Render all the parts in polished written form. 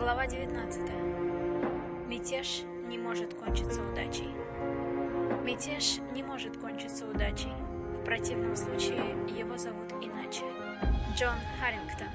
Глава 19. Мятеж не может кончиться удачей. Мятеж не может кончиться удачей. В противном случае его зовут иначе. Джон Харрингтон.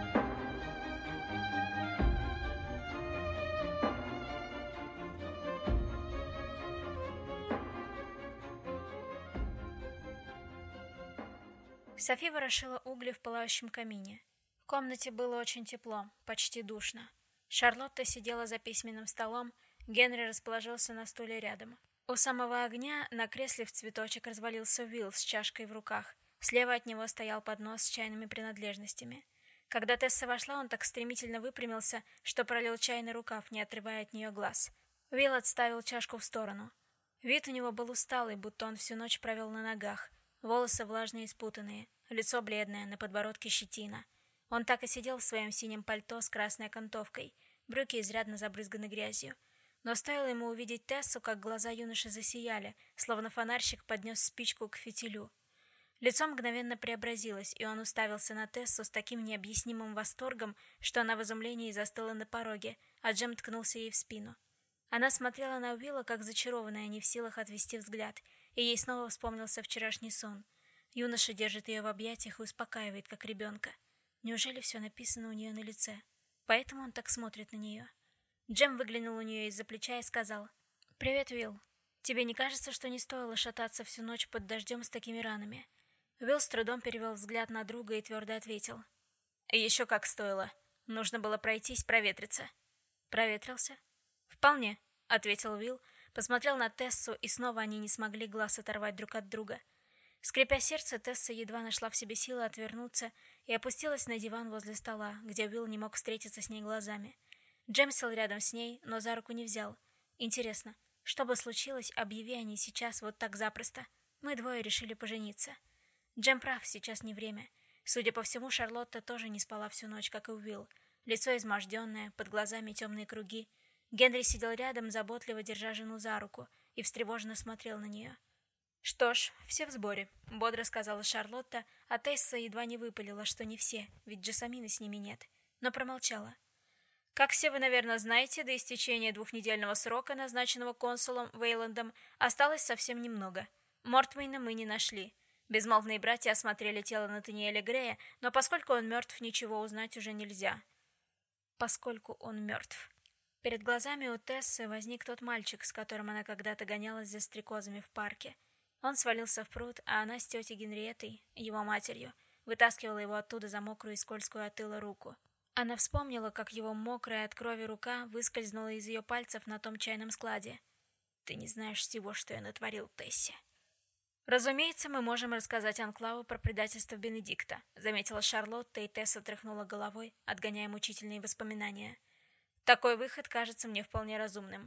Софи ворошила угли в пылающем камине. В комнате было очень тепло, почти душно. Шарлотта сидела за письменным столом, Генри расположился на стуле рядом. У самого огня на кресле в цветочек развалился Уилл с чашкой в руках. Слева от него стоял поднос с чайными принадлежностями. Когда Тесса вошла, он так стремительно выпрямился, что пролил чай на рукав, не отрывая от нее глаз. Уилл отставил чашку в сторону. Вид у него был усталый, будто он всю ночь провел на ногах. Волосы влажные и спутанные, лицо бледное, на подбородке щетина. Он так и сидел в своем синем пальто с красной окантовкой, брюки изрядно забрызганы грязью. Но стоило ему увидеть Тессу, как глаза юноши засияли, словно фонарщик поднес спичку к фитилю. Лицо мгновенно преобразилось, и он уставился на Тессу с таким необъяснимым восторгом, что она в изумлении застыла на пороге, а Джем ткнулся ей в спину. Она смотрела на Уилла, как зачарованная, не в силах отвести взгляд, и ей снова вспомнился вчерашний сон. Юноша держит ее в объятиях и успокаивает, как ребенка. Неужели все написано у нее на лице? Поэтому он так смотрит на нее. Джем выглянул у нее из-за плеча и сказал: «Привет, Уилл. Тебе не кажется, что не стоило шататься всю ночь под дождем с такими ранами?» Уилл с трудом перевел взгляд на друга и твердо ответил: «Еще как стоило. Нужно было пройтись, проветриться». «Проветрился?» «Вполне», — ответил Уилл, посмотрел на Тессу, и снова они не смогли глаз оторвать друг от друга. Скрипя сердце, Тесса едва нашла в себе силы отвернуться и опустилась на диван возле стола, где Уилл не мог встретиться с ней глазами. Джем сел рядом с ней, но за руку не взял. Интересно, что бы случилось, объяви они сейчас вот так запросто? Мы двое решили пожениться. Джем прав, сейчас не время. Судя по всему, Шарлотта тоже не спала всю ночь, как и Уилл. Лицо изможденное, под глазами темные круги. Генри сидел рядом, заботливо держа жену за руку, и встревоженно смотрел на нее. «Что ж, все в сборе», — бодро сказала Шарлотта, а Тесса едва не выпалила, что не все, ведь Джессамины с ними нет, но промолчала. «Как все вы, наверное, знаете, до истечения 2-недельного срока, назначенного консулом Вейландом, осталось совсем немного. Мортмейна мы не нашли. Безмолвные братья осмотрели тело Натаниэля Грея, но поскольку он мертв, ничего узнать уже нельзя». «Поскольку он мертв». Перед глазами у Тессы возник тот мальчик, с которым она когда-то гонялась за стрекозами в парке. Он свалился в пруд, а она с тетей Генриеттой, его матерью, вытаскивала его оттуда за мокрую и скользкую от ыла руку. Она вспомнила, как его мокрая от крови рука выскользнула из ее пальцев на том чайном складе. «Ты не знаешь всего, что я натворил, Тесси». «Разумеется, мы можем рассказать Анклаву про предательство Бенедикта», заметила Шарлотта, и Тесса тряхнула головой, отгоняя мучительные воспоминания. «Такой выход кажется мне вполне разумным».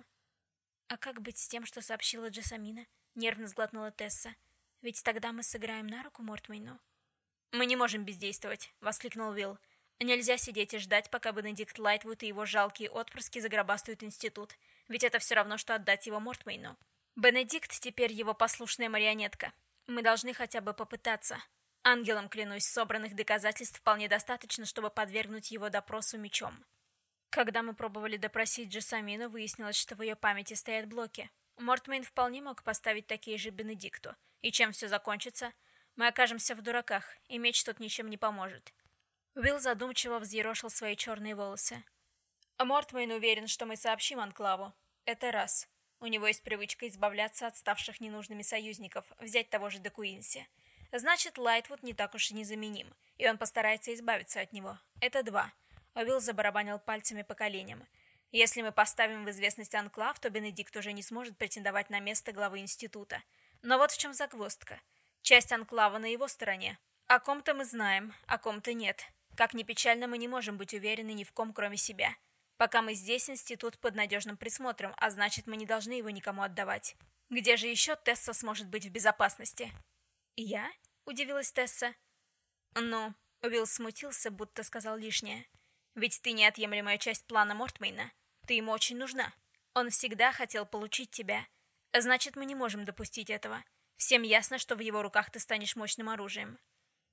«А как быть с тем, что сообщила Джессамина?» Нервно сглотнула Тесса. «Ведь тогда мы сыграем на руку Мортмейну». «Мы не можем бездействовать», — воскликнул Уилл. «Нельзя сидеть и ждать, пока Бенедикт Лайтвуд и его жалкие отпрыски загробастают институт, ведь это все равно, что отдать его Мортмейну. Бенедикт теперь его послушная марионетка. Мы должны хотя бы попытаться. Ангелом клянусь, собранных доказательств вполне достаточно, чтобы подвергнуть его допросу мечом». Когда мы пробовали допросить Джессамину, выяснилось, что в ее памяти стоят блоки. Мортмейн вполне мог поставить такие же Бенедикту. И чем все закончится? Мы окажемся в дураках, и меч тут ничем не поможет. Уилл задумчиво взъерошил свои черные волосы. Мортмейн уверен, что мы сообщим Анклаву. Это раз. У него есть привычка избавляться от ставших ненужными союзников, взять того же де Куинси. Значит, Лайтвуд не так уж и незаменим, и он постарается избавиться от него. Это два. Уилл забарабанил пальцами по коленям. Если мы поставим в известность Анклав, то Бенедикт уже не сможет претендовать на место главы института. Но вот в чем загвоздка. Часть Анклава на его стороне. О ком-то мы знаем, о ком-то нет. Как ни печально, мы не можем быть уверены ни в ком, кроме себя. Пока мы здесь, институт под надежным присмотром, а значит, мы не должны его никому отдавать. Где же еще Тесса сможет быть в безопасности? «Я?» – удивилась Тесса. «Ну», – Уилл смутился, будто сказал лишнее. «Ведь ты неотъемлемая часть плана Мортмейна. Ты ему очень нужна. Он всегда хотел получить тебя. Значит, мы не можем допустить этого. Всем ясно, что в его руках ты станешь мощным оружием».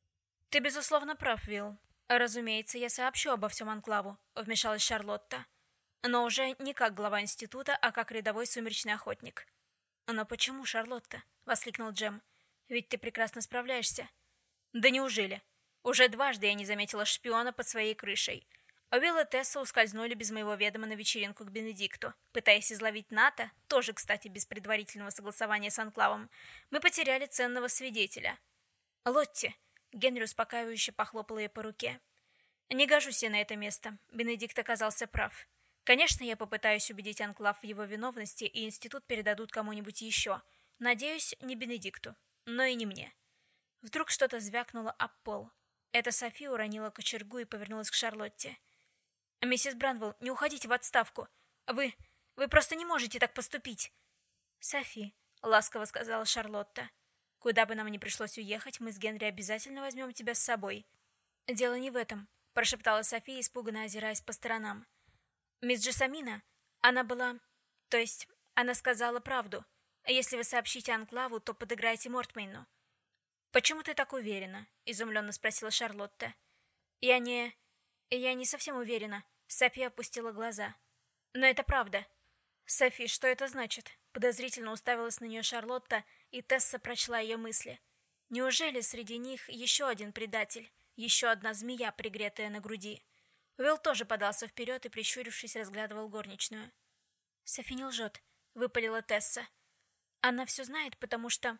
«Ты, безусловно, прав, Уилл. Разумеется, я сообщу обо всем Анклаву», — вмешалась Шарлотта. но уже не как глава института, а как рядовой сумеречный охотник. «Но почему, Шарлотта?» — воскликнул Джем. «Ведь ты прекрасно справляешься». «Да неужели? Уже дважды я не заметила шпиона под своей крышей. Уилл и Тесса ускользнули без моего ведома на вечеринку к Бенедикту. Пытаясь изловить Ната, тоже, кстати, без предварительного согласования с Анклавом, мы потеряли ценного свидетеля. Лотти!» — Генри успокаивающе похлопал ее по руке. «Не гожусь я на это место. Бенедикт оказался прав. Конечно, я попытаюсь убедить Анклав в его виновности, и институт передадут кому-нибудь еще. Надеюсь, не Бенедикту, но и не мне». Вдруг что-то звякнуло об пол. Это Софи уронила кочергу и повернулась к Шарлотте. «Миссис Бранвелл, не уходите в отставку. Вы просто не можете так поступить!» «Софи», — ласково сказала Шарлотта, — «куда бы нам ни пришлось уехать, мы с Генри обязательно возьмем тебя с собой». «Дело не в этом», — прошептала София, испуганно озираясь по сторонам. «Мисс Джессамина, она была... То есть, она сказала правду. Если вы сообщите Анклаву, то подыграете Мортмейну». «Почему ты так уверена?» — изумленно спросила Шарлотта. Я не совсем уверена». София опустила глаза. «Но это правда». «Софи, что это значит?» Подозрительно уставилась на нее Шарлотта, и Тесса прочла ее мысли. Неужели среди них еще один предатель, еще одна змея, пригретая на груди? Уилл тоже подался вперед и, прищурившись, разглядывал горничную. «Софи не лжет», — выпалила Тесса. «Она все знает, потому что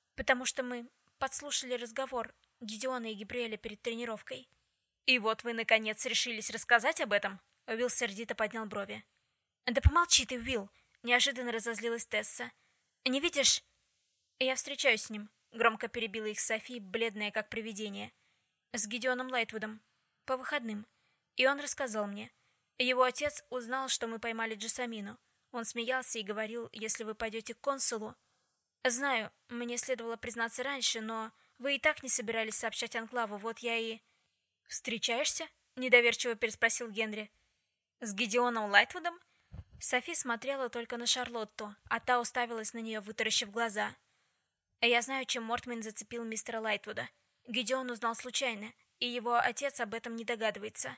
мы подслушали разговор Гидеона и Габриэля перед тренировкой». «И вот вы, наконец, решились рассказать об этом?» Уилл сердито поднял брови. «Да помолчи ты, Уилл!» — неожиданно разозлилась Тесса. «Не видишь?» «Я встречаюсь с ним», — громко перебила их Софи, бледная как привидение. «С Гидеоном Лайтвудом. По выходным. И он рассказал мне. Его отец узнал, что мы поймали Джессамину. Он смеялся и говорил, если вы пойдете к консулу... Знаю, мне следовало признаться раньше, но вы и так не собирались сообщать Анклаву, вот я и...» «Встречаешься?» — недоверчиво переспросил Генри. «С Гидеоном Лайтвудом?» Софи смотрела только на Шарлотту, а та уставилась на нее, вытаращив глаза. «Я знаю, чем Мортмейн зацепил мистера Лайтвуда. Гидеон узнал случайно, и его отец об этом не догадывается».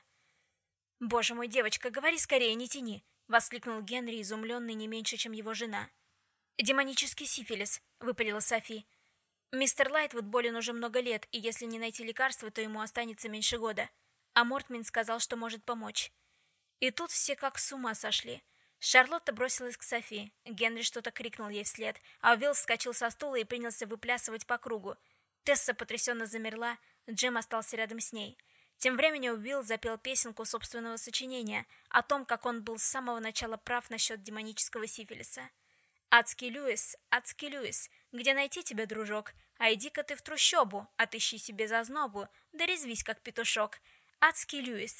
«Боже мой, девочка, говори скорее, не тяни!» — воскликнул Генри, изумленный не меньше, чем его жена. «Демонический сифилис», — выпалила Софи. «Мистер Лайтвуд болен уже много лет, и если не найти лекарства, то ему останется меньше года. А Мортмейн сказал, что может помочь». И тут все как с ума сошли. Шарлотта бросилась к Софи. Генри что-то крикнул ей вслед, а Уилл вскочил со стула и принялся выплясывать по кругу. Тесса потрясенно замерла, Джем остался рядом с ней. Тем временем Уилл запел песенку собственного сочинения о том, как он был с самого начала прав насчет демонического сифилиса. Адский Льюис, где найти тебя, дружок? А иди-ка ты в трущобу, отыщи себе зазнобу, да резвись, как петушок. Адский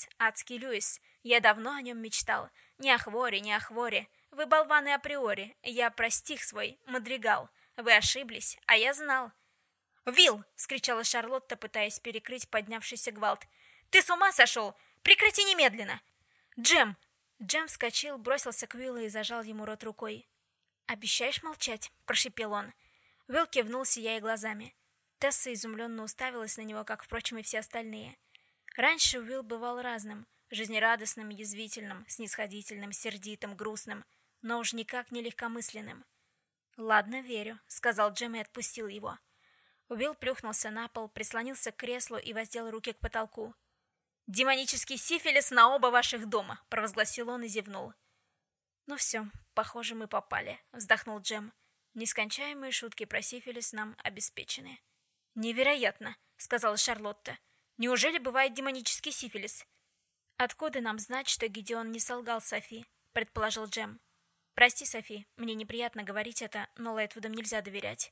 Льюис, я давно о нем мечтал. Не о хворе, вы болваны априори, я про стих свой, мадригал. Вы ошиблись, а я знал». «Вилл!» — вскричала Шарлотта, пытаясь перекрыть поднявшийся гвалт. «Ты с ума сошел? Прекрати немедленно!» «Джем!» Джем вскочил, бросился к Уиллу и зажал ему рот рукой. «Обещаешь молчать?» — прошипел он. Уилл кивнул, сияя глазами. Тесса изумленно уставилась на него, как, впрочем, и все остальные. Раньше Уилл бывал разным, жизнерадостным, язвительным, снисходительным, сердитым, грустным, но уж никак не легкомысленным. «Ладно, верю», — сказал Джем и отпустил его. Уилл плюхнулся на пол, прислонился к креслу и воздел руки к потолку. «Демонический сифилис на оба ваших дома», — провозгласил он и зевнул. «Ну все, похоже, мы попали», — вздохнул Джем. «Нескончаемые шутки про сифилис нам обеспечены». «Невероятно», — сказала Шарлотта. «Неужели бывает демонический сифилис?» «Откуда нам знать, что Гидеон не солгал Софи?» — предположил Джем. «Прости, Софи, мне неприятно говорить это, но Лайтвудам нельзя доверять».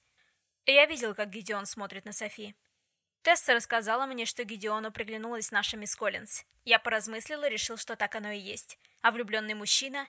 Я видел, как Гидеон смотрит на Софи. Тесса рассказала мне, что Гидеону приглянулась наша мисс Коллинз. Я поразмыслил и решил, что так оно и есть. А влюбленный мужчина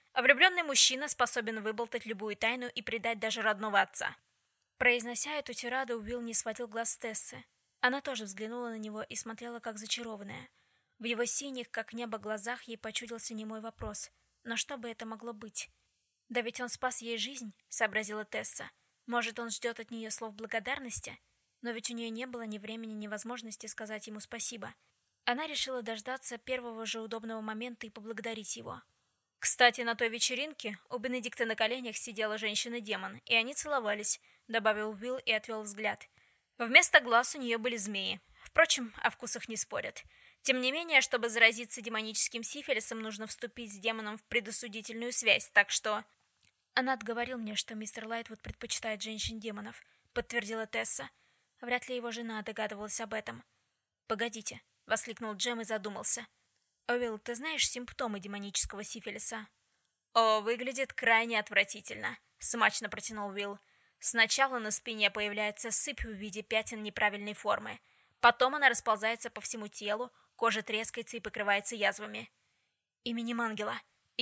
способен выболтать любую тайну и предать даже родного отца. Произнося эту тираду, Уилл не сводил глаз с Тессы. Она тоже взглянула на него и смотрела как зачарованная. В его синих, как небо, глазах ей почудился немой вопрос. Но что бы это могло быть? «Да ведь он спас ей жизнь», — сообразила Тесса. «Может, он ждет от нее слов благодарности?» Но ведь у нее не было ни времени, ни возможности сказать ему спасибо. Она решила дождаться первого же удобного момента и поблагодарить его. Кстати, на той вечеринке у Бенедикта на коленях сидела женщина-демон, и они целовались, добавил Уилл и отвел взгляд. Вместо глаз у нее были змеи. Впрочем, о вкусах не спорят. Тем не менее, чтобы заразиться демоническим сифилисом, нужно вступить с демоном в предосудительную связь, так что... Она отговорил мне, что мистер Лайтвуд предпочитает женщин-демонов, подтвердила Тесса. Вряд ли его жена догадывалась об этом. Погодите, воскликнул Джем и задумался. Уилл, ты знаешь симптомы демонического сифилиса? О, выглядит крайне отвратительно, смачно протянул Уилл. Сначала на спине появляется сыпь в виде пятен неправильной формы. Потом она расползается по всему телу, кожа трескается и покрывается язвами. Именем ангела.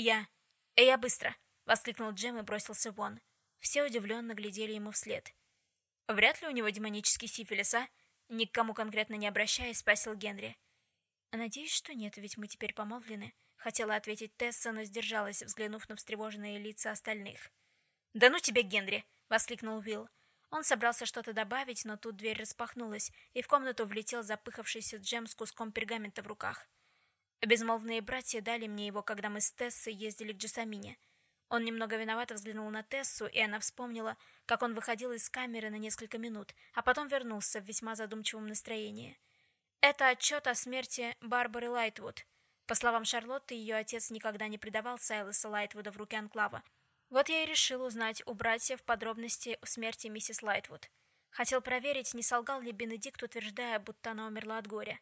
Я быстро, воскликнул Джем и бросился вон. Все удивленно глядели ему вслед. Вряд ли у него демонический сифилис, а? Ни к кому конкретно не обращаясь, спросил Генри. Надеюсь, что нет, ведь мы теперь помолвлены. Хотела ответить Тесса, но сдержалась, взглянув на встревоженные лица остальных. «Да ну тебя, Генри!» — воскликнул Уилл. Он собрался что-то добавить, но тут дверь распахнулась, и в комнату влетел запыхавшийся Джем с куском пергамента в руках. Безмолвные братья дали мне его, когда мы с Тессой ездили к Джессамине. Он немного виновато взглянул на Тессу, и она вспомнила, как он выходил из камеры на несколько минут, а потом вернулся в весьма задумчивом настроении. Это отчет о смерти Барбары Лайтвуд. По словам Шарлотты, ее отец никогда не предавал Сайлоса Лайтвуда в руки Анклава. Вот я и решил узнать у братьев подробности о смерти миссис Лайтвуд. Хотел проверить, не солгал ли Бенедикт, утверждая, будто она умерла от горя.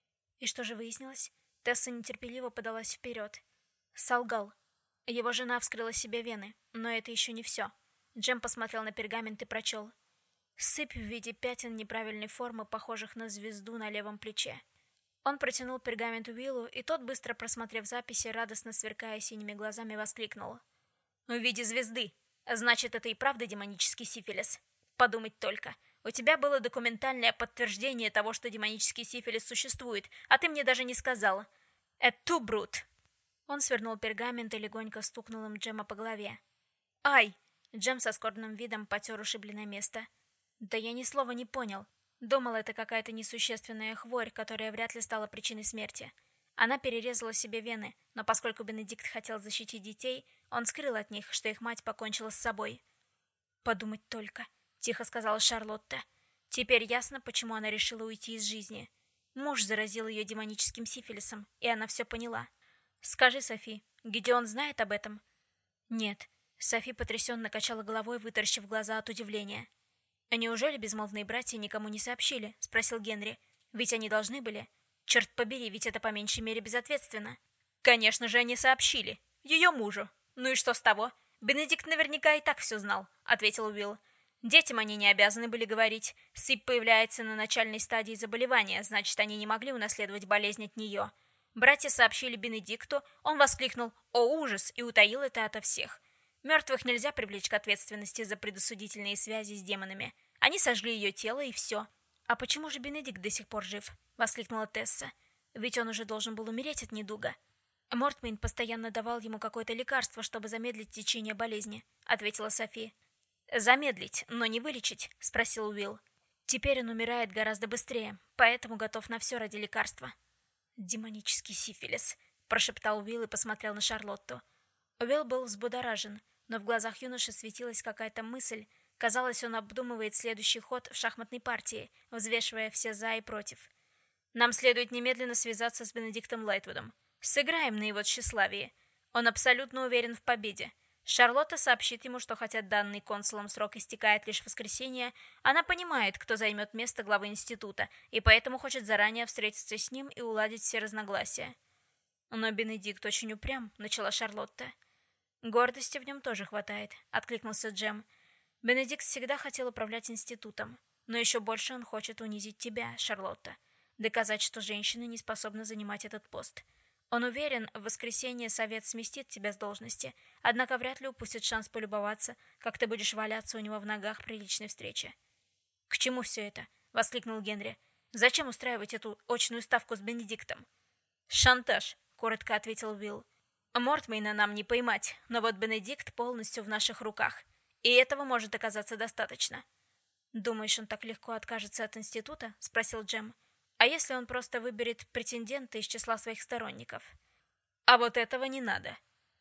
И что же выяснилось? Тесса нетерпеливо подалась вперед. Солгал. Его жена вскрыла себе вены, но это еще не все. Джем посмотрел на пергамент и прочел. Сыпь в виде пятен неправильной формы, похожих на звезду на левом плече. Он протянул пергамент Уиллу, и тот, быстро просмотрев записи, радостно сверкая синими глазами, воскликнул. «В виде звезды! Значит, это и правда демонический сифилис? Подумать только. У тебя было документальное подтверждение того, что демонический сифилис существует, а ты мне даже не сказала. Это брут!» Он свернул пергамент и легонько стукнул им Джема по голове. «Ай!» Джем со скорбным видом потер ушибленное место. «Да я ни слова не понял. Думал, это какая-то несущественная хворь, которая вряд ли стала причиной смерти. Она перерезала себе вены, но поскольку Бенедикт хотел защитить детей, он скрыл от них, что их мать покончила с собой». «Подумать только», — тихо сказала Шарлотта. «Теперь ясно, почему она решила уйти из жизни. Муж заразил ее демоническим сифилисом, и она все поняла. Скажи, Софи, Гидеон знает об этом?» «Нет». Софи потрясенно качала головой, вытаращив глаза от удивления. «А неужели безмолвные братья никому не сообщили?» — спросил Генри. «Ведь они должны были. Черт побери, ведь это по меньшей мере безответственно». «Конечно же они сообщили. Ее мужу. Ну и что с того? Бенедикт наверняка и так все знал», — ответил Уилл. «Детям они не обязаны были говорить. Сыпь появляется на начальной стадии заболевания, значит, они не могли унаследовать болезнь от нее. Братья сообщили Бенедикту, он воскликнул «О, ужас!» и утаил это ото всех. Мертвых нельзя привлечь к ответственности за предосудительные связи с демонами. Они сожгли ее тело, и все. «А почему же Бенедикт до сих пор жив?» — воскликнула Тесса. «Ведь он уже должен был умереть от недуга». «Мортмейн постоянно давал ему какое-то лекарство, чтобы замедлить течение болезни», — ответила Софи. «Замедлить, но не вылечить?» — спросил Уилл. «Теперь он умирает гораздо быстрее, поэтому готов на все ради лекарства». «Демонический сифилис», — прошептал Уилл и посмотрел на Шарлотту. Уилл был взбудоражен, но в глазах юноши светилась какая-то мысль. Казалось, он обдумывает следующий ход в шахматной партии, взвешивая все «за» и «против». «Нам следует немедленно связаться с Бенедиктом Лайтвудом. Сыграем на его тщеславие. Он абсолютно уверен в победе. Шарлотта сообщит ему, что хотя данный консулом срок истекает лишь в воскресенье, она понимает, кто займет место главы института, и поэтому хочет заранее встретиться с ним и уладить все разногласия». «Но Бенедикт очень упрям», — начала Шарлотта. «Гордости в нем тоже хватает», — откликнулся Джем. «Бенедикт всегда хотел управлять институтом, но еще больше он хочет унизить тебя, Шарлотта, доказать, что женщины не способны занимать этот пост. Он уверен, в воскресенье совет сместит тебя с должности, однако вряд ли упустит шанс полюбоваться, как ты будешь валяться у него в ногах при личной встрече». «К чему все это?» — воскликнул Генри. «Зачем устраивать эту очную ставку с Бенедиктом?» «Шантаж», — коротко ответил Уилл. «Мортмейна нам не поймать, но вот Бенедикт полностью в наших руках, и этого может оказаться достаточно». «Думаешь, он так легко откажется от института?» — спросил Джем. «А если он просто выберет претендента из числа своих сторонников?» «А вот этого не надо».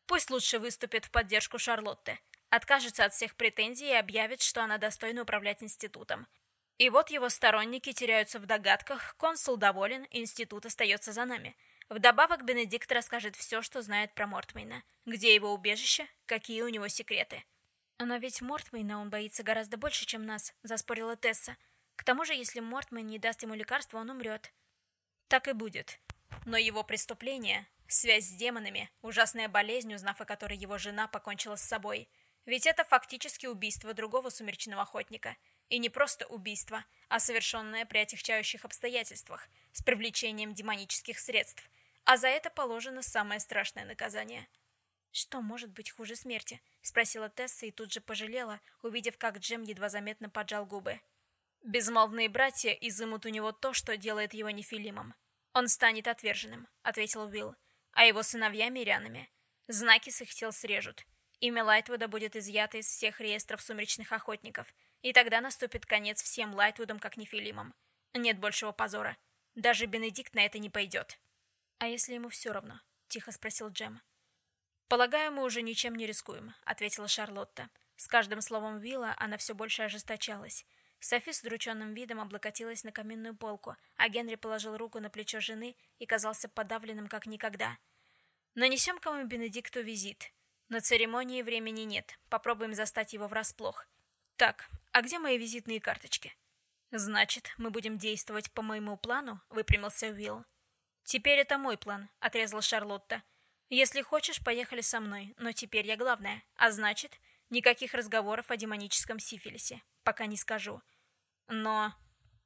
Пусть лучше выступит в поддержку Шарлотты, откажется от всех претензий и объявит, что она достойна управлять институтом. И вот его сторонники теряются в догадках, консул доволен, институт остается за нами. Вдобавок Бенедикт расскажет все, что знает про Мортмейна. Где его убежище, какие у него секреты. «Но ведь Мортмейна он боится гораздо больше, чем нас», — заспорила Тесса. «К тому же, если Мортмейн не даст ему лекарства, он умрет». «Так и будет. Но его преступление, связь с демонами, ужасная болезнь, узнав о которой его жена покончила с собой. Ведь это фактически убийство другого сумеречного охотника. И не просто убийство, а совершенное при отягчающих обстоятельствах, с привлечением демонических средств. А за это положено самое страшное наказание». «Что может быть хуже смерти?» — спросила Тесса и тут же пожалела, увидев, как Джем едва заметно поджал губы. «Безмолвные братья изымут у него то, что делает его нефилимом. Он станет отверженным», — ответил Уилл, «а его сыновья мирянами. Знаки с их тел срежут. Имя Лайтвуда будет изъято из всех реестров сумеречных охотников, и тогда наступит конец всем Лайтвудам как нефилимам. Нет большего позора. Даже Бенедикт на это не пойдет». «А если ему все равно?» — тихо спросил Джем. «Полагаю, мы уже ничем не рискуем», — ответила Шарлотта. С каждым словом Уилла она все больше ожесточалась. Софи с удрученным видом облокотилась на каминную полку, а Генри положил руку на плечо жены и казался подавленным как никогда. «Нанесем-ка мы Бенедикту визит. На церемонии времени нет, попробуем застать его врасплох. Так, а где мои визитные карточки?» «Значит, мы будем действовать по моему плану?» — выпрямился Уилл. «Теперь это мой план», — отрезала Шарлотта. «Если хочешь, поехали со мной, но теперь я главная, а значит, никаких разговоров о демоническом сифилисе, пока не скажу». «Но...»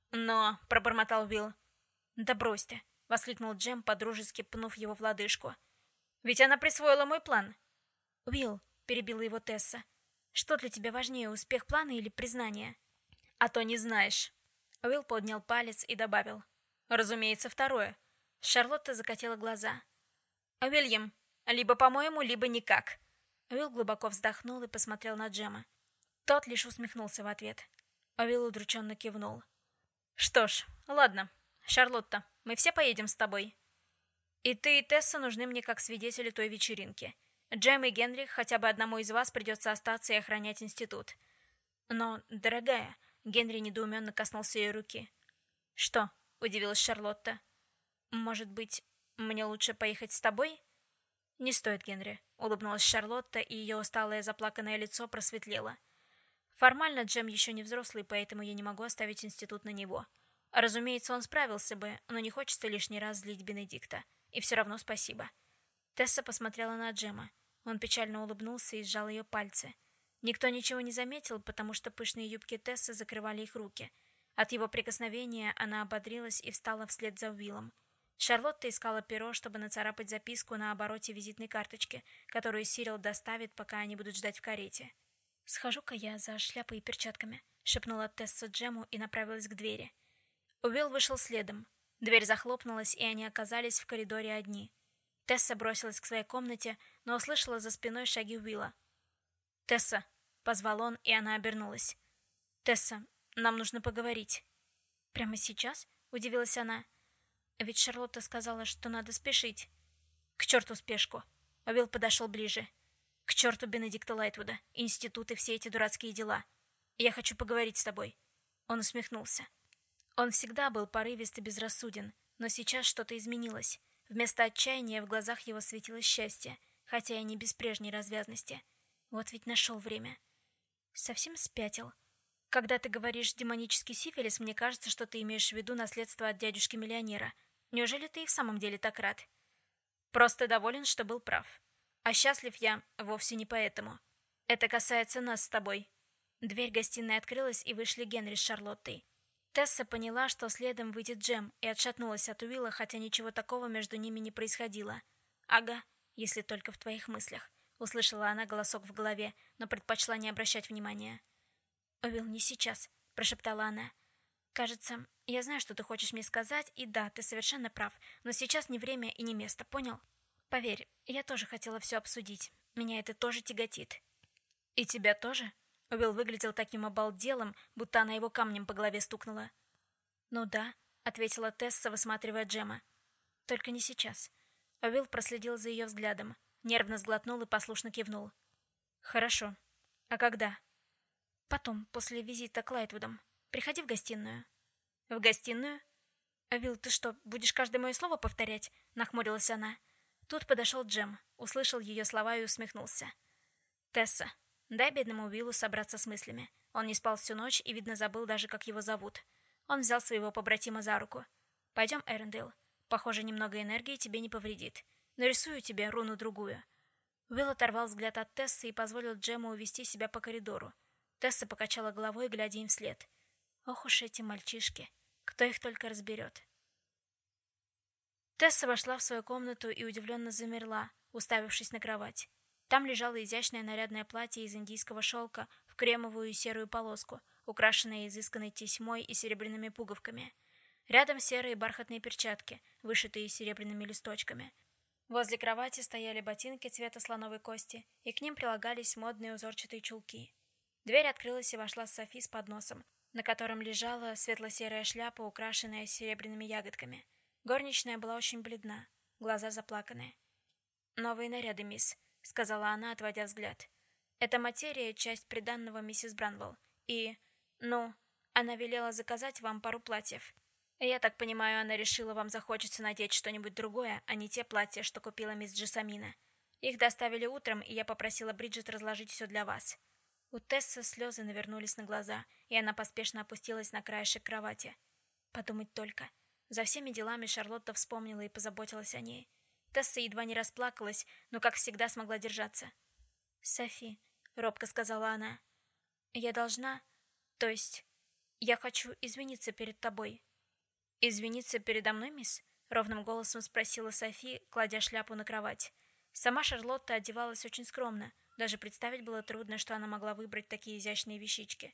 пробормотал Уилл. «Да брось ты», — воскликнул Джем, подружески пнув его в лодыжку. «Ведь она присвоила мой план». «Уилл», — перебила его Тесса, — «что для тебя важнее, успех плана или признание?» «А то не знаешь». Уилл поднял палец и добавил. «Разумеется, второе». Шарлотта закатила глаза. «Уильям, либо по-моему, либо никак». Уилл глубоко вздохнул и посмотрел на Джема. Тот лишь усмехнулся в ответ. Уилл удрученно кивнул. «Что ж, ладно. Шарлотта, мы все поедем с тобой. И ты, и Тесса нужны мне как свидетели той вечеринки. Джем и Генри, хотя бы одному из вас придется остаться и охранять институт». «Но, дорогая...» — Генри недоуменно коснулся ее руки. «Что?» — удивилась Шарлотта. «Может быть, мне лучше поехать с тобой?» «Не стоит, Генри», — улыбнулась Шарлотта, и ее усталое заплаканное лицо просветлело. «Формально Джем еще не взрослый, поэтому я не могу оставить институт на него. Разумеется, он справился бы, но не хочется лишний раз злить Бенедикта. И все равно спасибо». Тесса посмотрела на Джема. Он печально улыбнулся и сжал ее пальцы. Никто ничего не заметил, потому что пышные юбки Тессы закрывали их руки. От его прикосновения она ободрилась и встала вслед за Уиллом. Шарлотта искала перо, чтобы нацарапать записку на обороте визитной карточки, которую Сирил доставит, пока они будут ждать в карете. «Схожу-ка я за шляпой и перчатками», — шепнула Тесса Джему и направилась к двери. Уилл вышел следом. Дверь захлопнулась, и они оказались в коридоре одни. Тесса бросилась к своей комнате, но услышала за спиной шаги Уилла. «Тесса!» — позвал он, и она обернулась. «Тесса, нам нужно поговорить». «Прямо сейчас?» — удивилась она. «Ведь Шарлотта сказала, что надо спешить». «К черту спешку!» Уилл подошел ближе. «К черту Бенедикта Лайтвуда, институт и все эти дурацкие дела. Я хочу поговорить с тобой». Он усмехнулся. Он всегда был порывист и безрассуден, но сейчас что-то изменилось. Вместо отчаяния в глазах его светилось счастье, хотя и не без прежней развязности. Вот ведь нашел время. Совсем спятил. Когда ты говоришь «демонический сифилис», мне кажется, что ты имеешь в виду наследство от дядюшки-миллионера. Неужели ты и в самом деле так рад? Просто доволен, что был прав. А счастлив я вовсе не поэтому. Это касается нас с тобой. Дверь гостиной открылась, и вышли Генри с Шарлоттой. Тесса поняла, что следом выйдет Джем, и отшатнулась от Уилла, хотя ничего такого между ними не происходило. «Ага, если только в твоих мыслях», — услышала она голосок в голове, но предпочла не обращать внимания. «Уилл, не сейчас», — прошептала она. «Кажется, я знаю, что ты хочешь мне сказать, и да, ты совершенно прав, но сейчас не время и не место, понял? Поверь, я тоже хотела все обсудить. Меня это тоже тяготит». «И тебя тоже?» Уилл выглядел таким обалделым, будто она его камнем по голове стукнула. «Ну да», — ответила Тесса, высматривая Джема. «Только не сейчас». Уилл проследил за ее взглядом. нервно сглотнул и послушно кивнул. «Хорошо. А когда?» «Потом, после визита к Лайтвудам. Приходи в гостиную». «В гостиную?» «Вилл, ты что, будешь каждое мое слово повторять?» — нахмурилась она. Тут подошел Джем, услышал ее слова и усмехнулся. «Тесса, дай бедному Уиллу собраться с мыслями. Он не спал всю ночь и, видно, забыл даже, как его зовут». Он взял своего побратима за руку. «Пойдем, Эрендейл. Похоже, немного энергии тебе не повредит. Нарисую тебе руну-другую». Уилл оторвал взгляд от Тессы и позволил Джему увести себя по коридору. Тесса покачала головой, глядя им вслед. «Ох уж эти мальчишки. Кто их только разберет». Тесса вошла в свою комнату и удивленно замерла, уставившись на кровать. Там лежало изящное нарядное платье из индийского шелка в кремовую и серую полоску, украшенное изысканной тесьмой и серебряными пуговками. Рядом серые бархатные перчатки, вышитые серебряными листочками. Возле кровати стояли ботинки цвета слоновой кости, и к ним прилагались модные узорчатые чулки. Дверь открылась и вошла Софи с подносом, на котором лежала светло-серая шляпа, украшенная серебряными ягодками. Горничная была очень бледна, глаза заплаканы. «Новые наряды, мисс», — сказала она, отводя взгляд. «Эта материя — часть приданного миссис Бранвелл. И, она велела заказать вам пару платьев. Я так понимаю, она решила, вам захочется надеть что-нибудь другое, а не те платья, что купила мисс Джессамина. Их доставили утром, и я попросила Бриджит разложить все для вас». У Тессы слезы навернулись на глаза, и она поспешно опустилась на краешек кровати. Подумать только. За всеми делами Шарлотта вспомнила и позаботилась о ней. Тесса едва не расплакалась, но, как всегда, смогла держаться. «Софи», — робко сказала она, — «я должна... То есть, я хочу извиниться перед тобой». «Извиниться передо мной, мисс?» — ровным голосом спросила Софи, кладя шляпу на кровать. Сама Шарлотта одевалась очень скромно, даже представить было трудно, что она могла выбрать такие изящные вещички.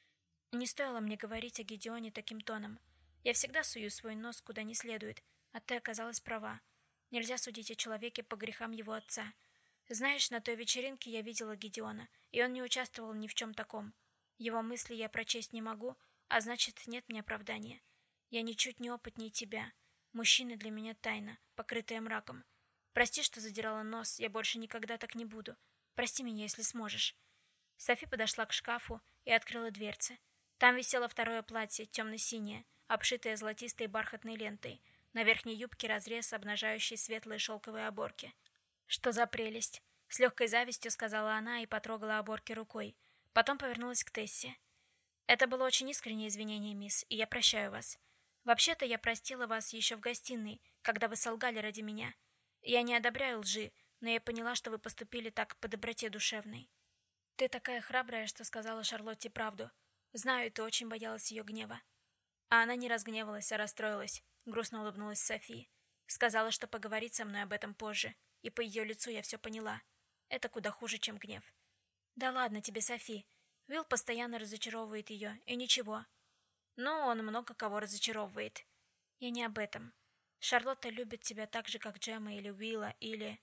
«Не стоило мне говорить о Гидеоне таким тоном. Я всегда сую свой нос куда не следует, а ты оказалась права. Нельзя судить о человеке по грехам его отца. Знаешь, на той вечеринке я видела Гидеона, и он не участвовал ни в чем таком. Его мысли я прочесть не могу, а значит, нет мне оправдания. Я ничуть не опытнее тебя. Мужчины для меня тайна, покрытая мраком. Прости, что задирала нос, я больше никогда так не буду. Прости меня, если сможешь». Софи подошла к шкафу и открыла дверцы. Там висело второе платье, темно-синее, обшитое золотистой бархатной лентой. На верхней юбке разрез, обнажающий светлые шелковые оборки. «Что за прелесть!» — с легкой завистью сказала она и потрогала оборки рукой. Потом повернулась к Тессе. «Это было очень искреннее извинение, мисс, и я прощаю вас. Вообще-то я простила вас еще в гостиной, когда вы солгали ради меня. Я не одобряю лжи, но я поняла, что вы поступили так по доброте душевной». «Ты такая храбрая, что сказала Шарлотте правду. Знаю, ты очень боялась ее гнева». А она не разгневалась, а расстроилась, грустно улыбнулась Софи. Сказала, что поговорит со мной об этом позже, и по ее лицу я все поняла. Это куда хуже, чем гнев. «Да ладно тебе, Софи. Уилл постоянно разочаровывает ее, и ничего. Но он много кого разочаровывает. Я не об этом. Шарлотта любит тебя так же, как Джема или Уилла, или...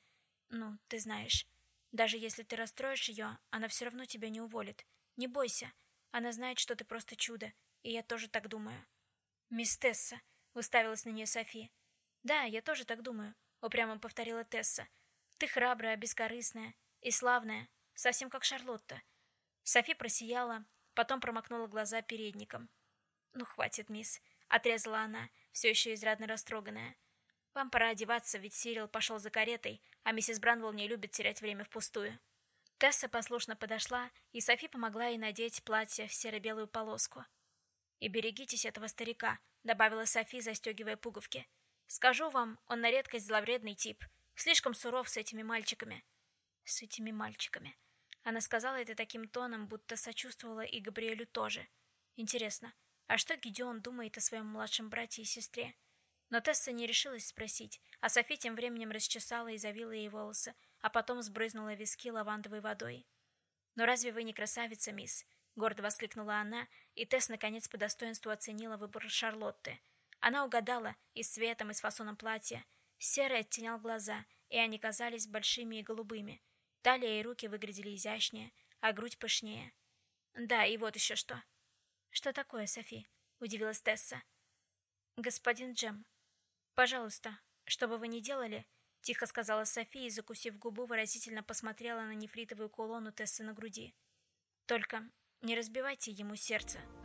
ты знаешь. Даже если ты расстроишь ее, она все равно тебя не уволит. Не бойся. Она знает, что ты просто чудо, и я тоже так думаю». «Мисс Тесса», — уставилась на нее Софи. «Да, я тоже так думаю», — упрямо повторила Тесса. «Ты храбрая, бескорыстная и славная, совсем как Шарлотта». Софи просияла, потом промокнула глаза передником. «Ну, хватит, мисс», — отрезала она, все еще изрядно растроганная. «Вам пора одеваться, ведь Сирил пошел за каретой, а миссис Бранвелл не любит терять время впустую». Тесса послушно подошла, и Софи помогла ей надеть платье в серо-белую полоску. «И берегитесь этого старика», — добавила Софи, застегивая пуговки. «Скажу вам, он на редкость зловредный тип, слишком суров с этими мальчиками». «С этими мальчиками». Она сказала это таким тоном, будто сочувствовала и Габриэлю тоже. Интересно, а что Гидеон думает о своем младшем брате и сестре? Но Тесса не решилась спросить, а Софи тем временем расчесала и завила ей волосы, а потом сбрызнула виски лавандовой водой. «Но разве вы не красавица, мисс?» — гордо воскликнула она, и Тесс наконец по достоинству оценила выбор Шарлотты. Она угадала и с цветом, и с фасоном платья. Серый оттенял глаза, и они казались большими и голубыми. Талия и руки выглядели изящнее, а грудь пышнее. «Да, и вот еще что». «Что такое, Софи?» — удивилась Тесса. «Господин Джем, пожалуйста, что бы вы ни делали, тихо сказала София и, закусив губу, выразительно посмотрела на нефритовую кулону Тессы на груди. «Только не разбивайте ему сердце».